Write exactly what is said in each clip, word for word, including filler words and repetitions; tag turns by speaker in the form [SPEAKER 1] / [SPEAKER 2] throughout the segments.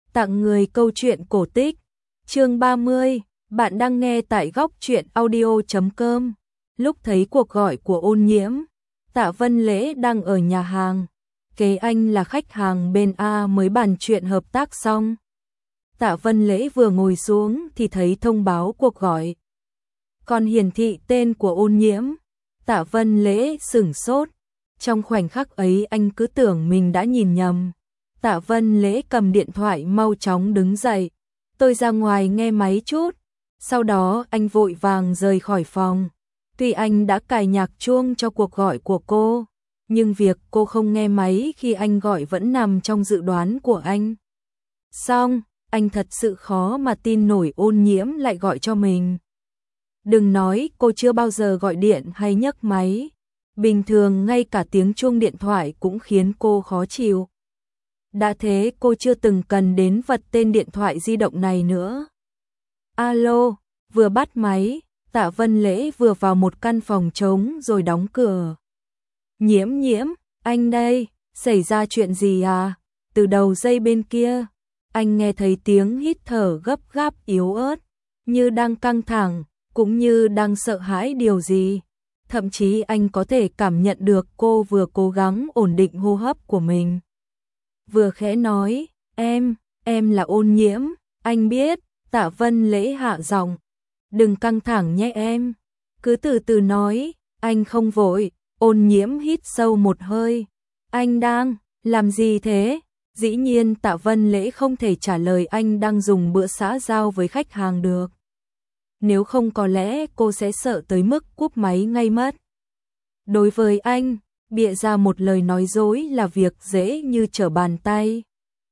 [SPEAKER 1] Tặng người câu chuyện cổ tích. Chương ba mươi, bạn đang nghe tại góc truyện audio chấm com. Lúc thấy cuộc gọi của Ôn Nhiễm, Tạ Vân Lễ đang ở nhà hàng. Kế anh là khách hàng bên A mới bàn chuyện hợp tác xong. Tạ Vân Lễ vừa ngồi xuống thì thấy thông báo cuộc gọi. Còn hiển thị tên của Ôn Nhiễm. Tạ Vân Lễ sửng sốt. Trong khoảnh khắc ấy anh cứ tưởng mình đã nhìn nhầm. Tạ Vân Lễ cầm điện thoại mau chóng đứng dậy. Tôi ra ngoài nghe máy chút. Sau đó anh vội vàng rời khỏi phòng. Tuy anh đã cài nhạc chuông cho cuộc gọi của cô, nhưng việc cô không nghe máy khi anh gọi vẫn nằm trong dự đoán của anh. Xong, anh thật sự khó mà tin nổi Ôn Nhiễm lại gọi cho mình. Đừng nói cô chưa bao giờ gọi điện hay nhấc máy. Bình thường ngay cả tiếng chuông điện thoại cũng khiến cô khó chịu. Đã thế cô chưa từng cần đến vật tên điện thoại di động này nữa. Alo, vừa bắt máy, Tạ Vân Lễ vừa vào một căn phòng trống rồi đóng cửa. Nhiễm nhiễm, anh đây, xảy ra chuyện gì à? Từ đầu dây bên kia, anh nghe thấy tiếng hít thở gấp gáp yếu ớt, như đang căng thẳng, cũng như đang sợ hãi điều gì. Thậm chí anh có thể cảm nhận được cô vừa cố gắng ổn định hô hấp của mình. Vừa khẽ nói, em, em là Ôn Nhiễm, anh biết. Tạ Vân Lễ hạ giọng, đừng căng thẳng nhé em, cứ từ từ nói, anh không vội. Ôn Nhiễm hít sâu một hơi, anh đang làm gì thế? Dĩ nhiên Tạ Vân Lễ không thể trả lời anh đang dùng bữa xã giao với khách hàng được. Nếu không có lẽ cô sẽ sợ tới mức cúp máy ngay mất. Đối với anh, bịa ra một lời nói dối là việc dễ như trở bàn tay.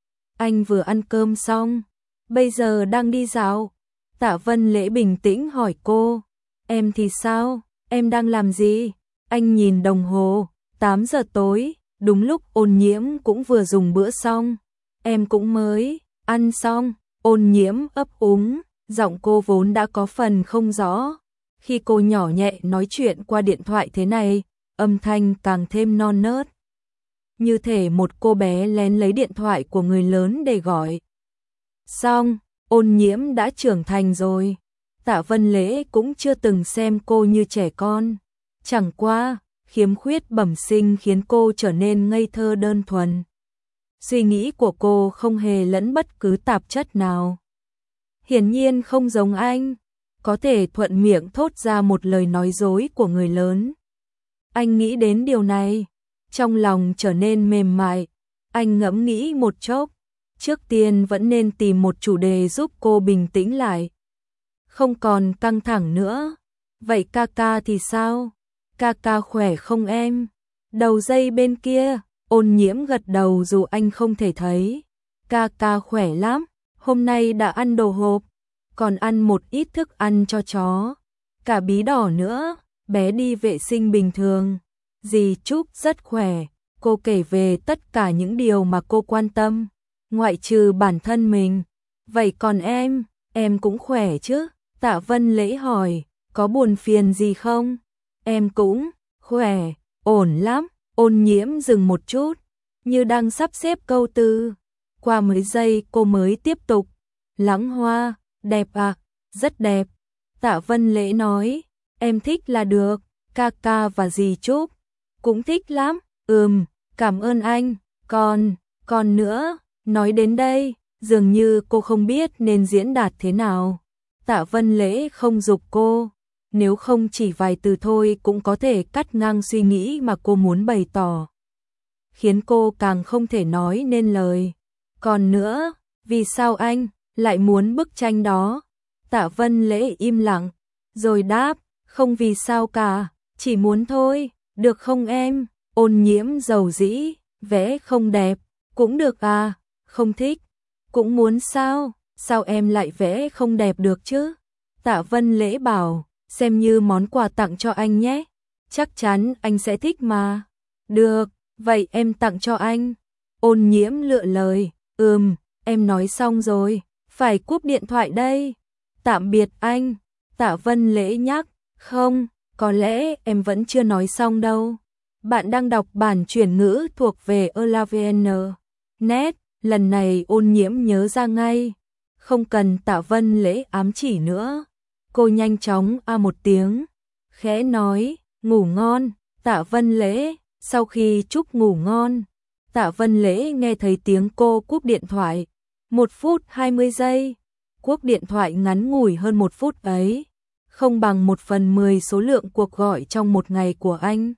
[SPEAKER 1] Anh vừa ăn cơm xong, bây giờ đang đi dạo. Tạ Vân Lễ bình tĩnh hỏi cô, em thì sao, em đang làm gì? Anh nhìn đồng hồ, tám giờ tối, đúng lúc Ôn Nhiễm cũng vừa dùng bữa xong. Em cũng mới ăn xong. Ôn Nhiễm ấp úng, giọng cô vốn đã có phần không rõ. Khi cô nhỏ nhẹ nói chuyện qua điện thoại thế này, âm thanh càng thêm non nớt. Như thể một cô bé lén lấy điện thoại của người lớn để gọi. Xong, Ôn Nhiễm đã trưởng thành rồi. Tạ Vân Lễ cũng chưa từng xem cô như trẻ con. Chẳng qua, khiếm khuyết bẩm sinh khiến cô trở nên ngây thơ đơn thuần. Suy nghĩ của cô không hề lẫn bất cứ tạp chất nào. Hiển nhiên không giống anh, có thể thuận miệng thốt ra một lời nói dối của người lớn. Anh nghĩ đến điều này, trong lòng trở nên mềm mại. Anh ngẫm nghĩ một chốc, trước tiên vẫn nên tìm một chủ đề giúp cô bình tĩnh lại, không còn căng thẳng nữa. Vậy ca ca thì sao? Ca ca khỏe không em? Đầu dây bên kia, Ôn Nhiễm gật đầu dù anh không thể thấy. Ca ca khỏe lắm, hôm nay đã ăn đồ hộp, còn ăn một ít thức ăn cho chó, cả bí đỏ nữa, bé đi vệ sinh bình thường. Dì Trúc rất khỏe, cô kể về tất cả những điều mà cô quan tâm, ngoại trừ bản thân mình. Vậy còn em, em cũng khỏe chứ? Tạ Vân Lễ hỏi, có buồn phiền gì không? Em cũng khỏe, ổn lắm. Ôn Nhiễm dừng một chút, như đang sắp xếp câu từ. Qua mấy giây cô mới tiếp tục, Lãng Hoa, đẹp à? Rất đẹp. Tạ Vân Lễ nói, em thích là được, ca ca và dì Trúc cũng thích lắm. Ừm, cảm ơn anh. Còn, còn nữa. Nói đến đây, dường như cô không biết nên diễn đạt thế nào. Tạ Vân Lễ không giục cô, nếu không chỉ vài từ thôi cũng có thể cắt ngang suy nghĩ mà cô muốn bày tỏ, khiến cô càng không thể nói nên lời. Còn nữa, vì sao anh lại muốn bức tranh đó? Tạ Vân Lễ im lặng, rồi đáp, không vì sao cả, chỉ muốn thôi, được không em? Ôn Nhiễm dầu dĩ, vẽ không đẹp, cũng được à, không thích, cũng muốn sao? Sao em lại vẽ không đẹp được chứ? Tạ Vân Lễ bảo, xem như món quà tặng cho anh nhé, chắc chắn anh sẽ thích mà. Được, vậy em tặng cho anh. Ôn Nhiễm lựa lời, ừm, em nói xong rồi, phải cúp điện thoại đây. Tạm biệt anh. Tạ Vân Lễ nhắc, không, có lẽ em vẫn chưa nói xong đâu. Bạn đang đọc bản chuyển ngữ thuộc về Elavn. Net. Lần này Ôn Nhiễm nhớ ra ngay, không cần Tạ Vân Lễ ám chỉ nữa. Cô nhanh chóng a một tiếng, khẽ nói, ngủ ngon, Tạ Vân Lễ. Sau khi chúc ngủ ngon, Tạ Vân Lễ nghe thấy tiếng cô cúp điện thoại. Một phút hai mươi giây, cuộc điện thoại ngắn ngủi hơn một phút ấy, không bằng một phần mười số lượng cuộc gọi trong một ngày của anh.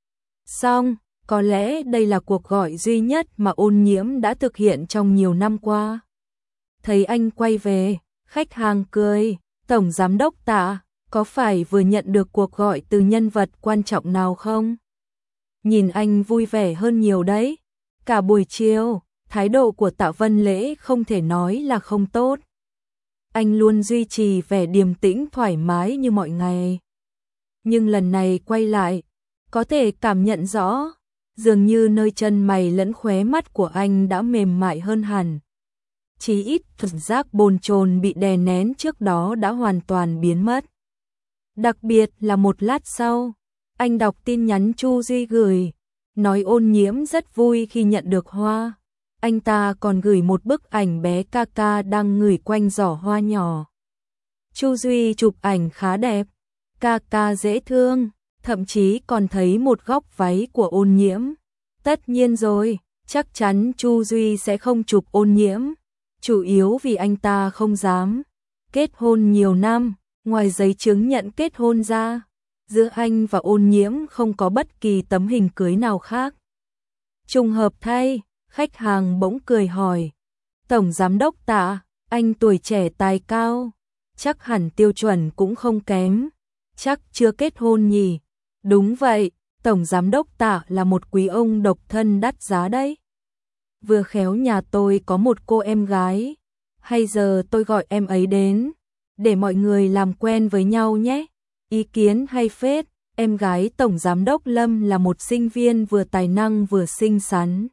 [SPEAKER 1] Xong, có lẽ đây là cuộc gọi duy nhất mà Ôn Nhiễm đã thực hiện trong nhiều năm qua. Thấy anh quay về, khách hàng cười, Tổng Giám đốc Tạ, có phải vừa nhận được cuộc gọi từ nhân vật quan trọng nào không? Nhìn anh vui vẻ hơn nhiều đấy. Cả buổi chiều, thái độ của Tạ Vân Lễ không thể nói là không tốt. Anh luôn duy trì vẻ điềm tĩnh thoải mái như mọi ngày. Nhưng lần này quay lại, có thể cảm nhận rõ, dường như nơi chân mày lẫn khóe mắt của anh đã mềm mại hơn hẳn. Chí ít cảm giác bồn chồn bị đè nén trước đó đã hoàn toàn biến mất. Đặc biệt là một lát sau, anh đọc tin nhắn Chu Duy gửi, nói Ôn Nhiễm rất vui khi nhận được hoa. Anh ta còn gửi một bức ảnh bé ca ca đang ngửi quanh giỏ hoa nhỏ. Chu Duy chụp ảnh khá đẹp, ca ca dễ thương, thậm chí còn thấy một góc váy của Ôn Nhiễm. Tất nhiên rồi, chắc chắn Chu Duy sẽ không chụp Ôn Nhiễm, chủ yếu vì anh ta không dám. Kết hôn nhiều năm, ngoài giấy chứng nhận kết hôn ra, giữa anh và Ôn Nhiễm không có bất kỳ tấm hình cưới nào khác. Trùng hợp thay, khách hàng bỗng cười hỏi, Tổng Giám đốc Tạ, anh tuổi trẻ tài cao, chắc hẳn tiêu chuẩn cũng không kém, chắc chưa kết hôn nhỉ? Đúng vậy, Tổng Giám đốc Tạ là một quý ông độc thân đắt giá đấy. Vừa khéo nhà tôi có một cô em gái, hay giờ tôi gọi em ấy đến, để mọi người làm quen với nhau nhé. Ý kiến hay phết, em gái Tổng Giám đốc Lâm là một sinh viên vừa tài năng vừa xinh xắn.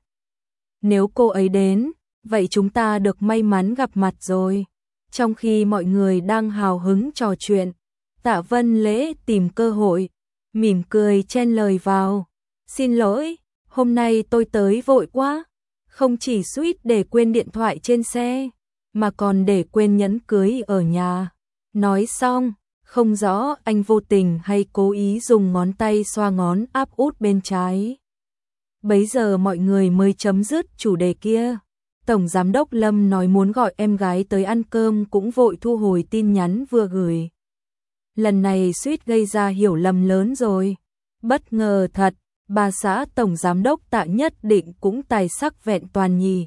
[SPEAKER 1] Nếu cô ấy đến, vậy chúng ta được may mắn gặp mặt rồi. Trong khi mọi người đang hào hứng trò chuyện, Tạ Vân Lễ tìm cơ hội, mỉm cười chen lời vào. Xin lỗi, hôm nay tôi tới vội quá, không chỉ suýt để quên điện thoại trên xe, mà còn để quên nhẫn cưới ở nhà. Nói xong, không rõ anh vô tình hay cố ý dùng ngón tay xoa ngón áp út bên trái. Bấy giờ mọi người mới chấm dứt chủ đề kia. Tổng Giám đốc Lâm nói muốn gọi em gái tới ăn cơm cũng vội thu hồi tin nhắn vừa gửi. Lần này suýt gây ra hiểu lầm lớn rồi. Bất ngờ thật, bà xã Tổng Giám đốc Tạ nhất định cũng tài sắc vẹn toàn nhỉ.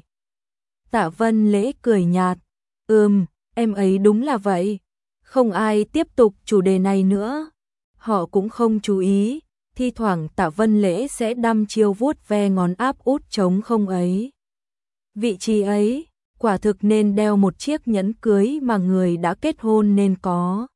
[SPEAKER 1] Tạ Vân Lễ cười nhạt, ừm, em ấy đúng là vậy. Không ai tiếp tục chủ đề này nữa. Họ cũng không chú ý, thi thoảng Tạ Vân Lễ sẽ đăm chiêu vuốt ve ngón áp út trống không ấy. Vị trí ấy, quả thực nên đeo một chiếc nhẫn cưới mà người đã kết hôn nên có.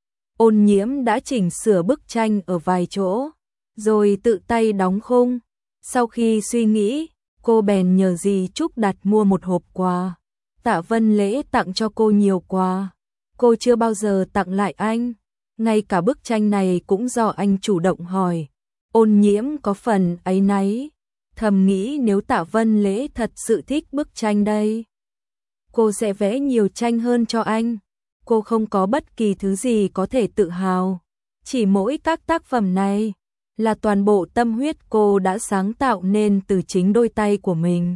[SPEAKER 1] Ôn Nhiễm đã chỉnh sửa bức tranh ở vài chỗ, rồi tự tay đóng khung. Sau khi suy nghĩ, cô bèn nhờ dì Trúc đặt mua một hộp quà. Tạ Vân Lễ tặng cho cô nhiều quà, cô chưa bao giờ tặng lại anh. Ngay cả bức tranh này cũng do anh chủ động hỏi. Ôn Nhiễm có phần áy náy, thầm nghĩ nếu Tạ Vân Lễ thật sự thích bức tranh đây, cô sẽ vẽ nhiều tranh hơn cho anh. Cô không có bất kỳ thứ gì có thể tự hào, chỉ mỗi các tác phẩm này là toàn bộ tâm huyết cô đã sáng tạo nên từ chính đôi tay của mình.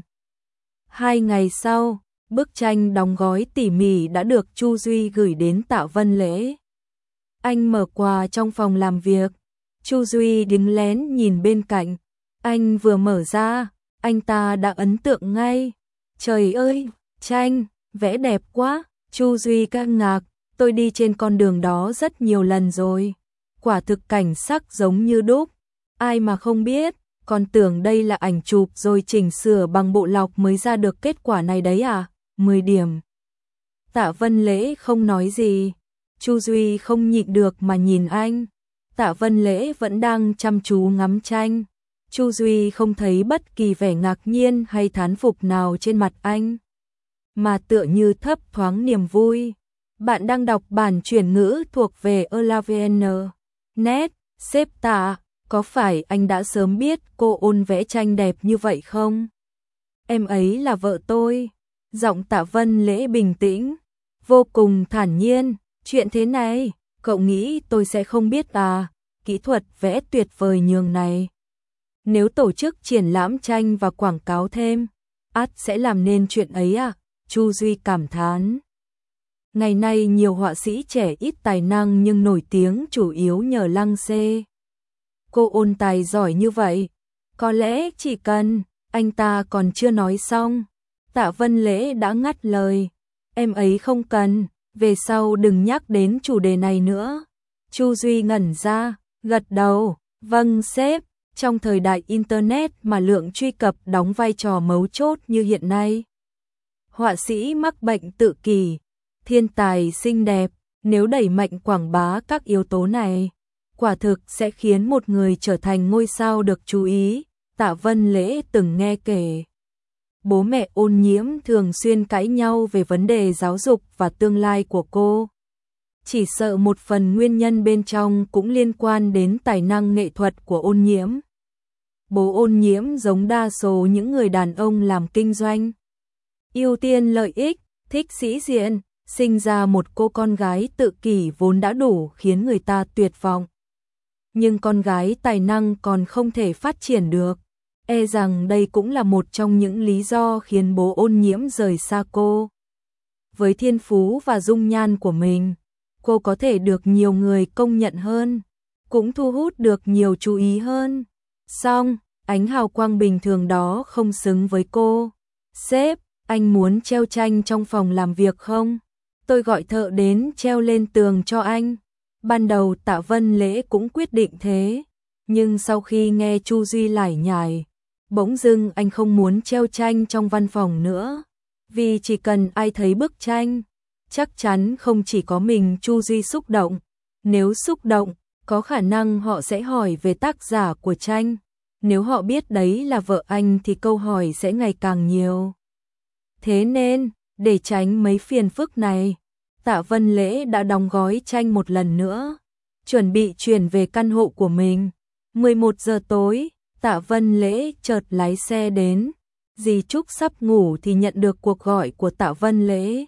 [SPEAKER 1] Hai ngày sau, bức tranh đóng gói tỉ mỉ đã được Chu Duy gửi đến Tạ Vân Lễ. Anh mở quà trong phòng làm việc, Chu Duy đứng lén nhìn bên cạnh. Anh vừa mở ra, anh ta đã ấn tượng ngay. Trời ơi, tranh, vẽ đẹp quá. Chu Duy kinh ngạc, tôi đi trên con đường đó rất nhiều lần rồi. Quả thực cảnh sắc giống như đúc. Ai mà không biết, còn tưởng đây là ảnh chụp rồi chỉnh sửa bằng bộ lọc mới ra được kết quả này đấy à? mười điểm. Tạ Vân Lễ không nói gì. Chu Duy không nhịn được mà nhìn anh. Tạ Vân Lễ vẫn đang chăm chú ngắm tranh. Chu Duy không thấy bất kỳ vẻ ngạc nhiên hay thán phục nào trên mặt anh, mà tựa như thấp thoáng niềm vui. Bạn đang đọc bản chuyển ngữ thuộc về Elavn. Net, sếp Tạ, có phải anh đã sớm biết cô Ôn vẽ tranh đẹp như vậy không? Em ấy là vợ tôi. Giọng Tạ Vân Lễ bình tĩnh, vô cùng thản nhiên, chuyện thế này, cậu nghĩ tôi sẽ không biết à, kỹ thuật vẽ tuyệt vời nhường này. Nếu tổ chức triển lãm tranh và quảng cáo thêm, ắt sẽ làm nên chuyện ấy à, Chu Duy cảm thán. Ngày nay nhiều họa sĩ trẻ ít tài năng nhưng nổi tiếng chủ yếu nhờ Lăng Xê. Cô ôn tài giỏi như vậy, có lẽ chỉ cần, anh ta còn chưa nói xong. Tạ Vân Lễ đã ngắt lời, em ấy không cần, về sau đừng nhắc đến chủ đề này nữa. Chu Duy ngẩn ra, gật đầu, vâng sếp, trong thời đại Internet mà lượng truy cập đóng vai trò mấu chốt như hiện nay. Họa sĩ mắc bệnh tự kỷ, thiên tài xinh đẹp, nếu đẩy mạnh quảng bá các yếu tố này, quả thực sẽ khiến một người trở thành ngôi sao được chú ý. Tạ Vân Lễ từng nghe kể, bố mẹ Ôn Nhiễm thường xuyên cãi nhau về vấn đề giáo dục và tương lai của cô. Chỉ sợ một phần nguyên nhân bên trong cũng liên quan đến tài năng nghệ thuật của Ôn Nhiễm. Bố Ôn Nhiễm giống đa số những người đàn ông làm kinh doanh, ưu tiên lợi ích, thích sĩ diện, sinh ra một cô con gái tự kỷ vốn đã đủ khiến người ta tuyệt vọng. Nhưng con gái tài năng còn không thể phát triển được, e rằng đây cũng là một trong những lý do khiến bố Ôn Nhiễm rời xa cô. Với thiên phú và dung nhan của mình, cô có thể được nhiều người công nhận hơn, cũng thu hút được nhiều chú ý hơn. Song, ánh hào quang bình thường đó không xứng với cô. Sếp, anh muốn treo tranh trong phòng làm việc không? Tôi gọi thợ đến treo lên tường cho anh. Ban đầu Tạ Vân Lễ cũng quyết định thế, nhưng sau khi nghe Chu Duy lải nhải, bỗng dưng anh không muốn treo tranh trong văn phòng nữa, vì chỉ cần ai thấy bức tranh, chắc chắn không chỉ có mình Chu Duy xúc động, nếu xúc động, có khả năng họ sẽ hỏi về tác giả của tranh, nếu họ biết đấy là vợ anh thì câu hỏi sẽ ngày càng nhiều. Thế nên, để tránh mấy phiền phức này, Tạ Vân Lễ đã đóng gói tranh một lần nữa, chuẩn bị chuyển về căn hộ của mình. mười một giờ tối, Tạ Vân Lễ chợt lái xe đến. Dì Trúc sắp ngủ thì nhận được cuộc gọi của Tạ Vân Lễ.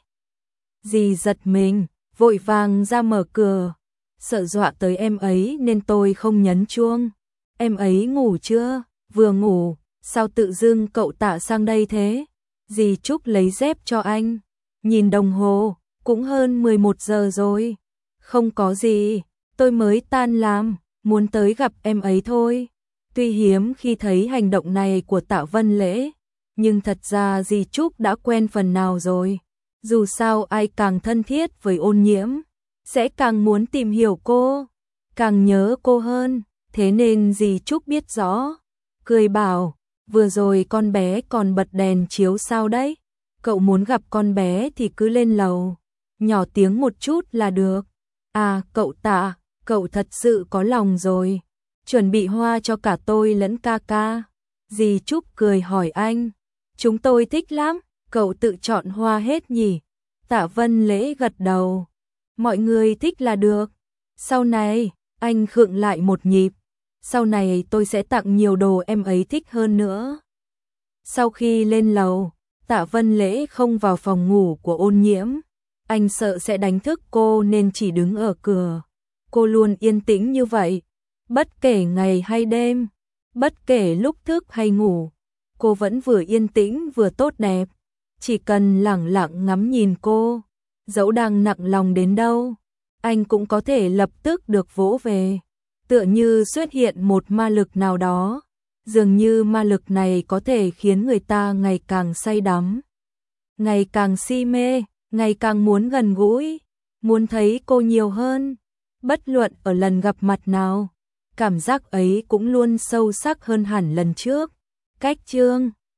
[SPEAKER 1] Dì giật mình, vội vàng ra mở cửa. Sợ dọa tới em ấy nên tôi không nhấn chuông. Em ấy ngủ chưa? Vừa ngủ, sao tự dưng cậu Tạ sang đây thế? Dì Trúc lấy dép cho anh. Nhìn đồng hồ, cũng hơn mười một giờ rồi. Không có gì, tôi mới tan làm, muốn tới gặp em ấy thôi. Tuy hiếm khi thấy hành động này của Tạ Vân Lễ, nhưng thật ra dì Trúc đã quen phần nào rồi. Dù sao ai càng thân thiết với Ôn Nhiễm, sẽ càng muốn tìm hiểu cô, càng nhớ cô hơn, thế nên dì Trúc biết rõ. Cười bảo, vừa rồi con bé còn bật đèn chiếu sao đấy? Cậu muốn gặp con bé thì cứ lên lầu, nhỏ tiếng một chút là được. À, cậu Tạ, cậu thật sự có lòng rồi. Chuẩn bị hoa cho cả tôi lẫn ca ca. Dì Trúc cười hỏi anh. Chúng tôi thích lắm, cậu tự chọn hoa hết nhỉ? Tạ Vân Lễ gật đầu. Mọi người thích là được. Sau này, anh khựng lại một nhịp. Sau này tôi sẽ tặng nhiều đồ em ấy thích hơn nữa. Sau khi lên lầu, Tạ Vân Lễ không vào phòng ngủ của Ôn Nhiễm. Anh sợ sẽ đánh thức cô nên chỉ đứng ở cửa. Cô luôn yên tĩnh như vậy. Bất kể ngày hay đêm, bất kể lúc thức hay ngủ, cô vẫn vừa yên tĩnh vừa tốt đẹp. Chỉ cần lẳng lặng ngắm nhìn cô, dẫu đang nặng lòng đến đâu, anh cũng có thể lập tức được vỗ về. Tựa như xuất hiện một ma lực nào đó, dường như ma lực này có thể khiến người ta ngày càng say đắm, ngày càng si mê, ngày càng muốn gần gũi, muốn thấy cô nhiều hơn. Bất luận ở lần gặp mặt nào, cảm giác ấy cũng luôn sâu sắc hơn hẳn lần trước. Cách chương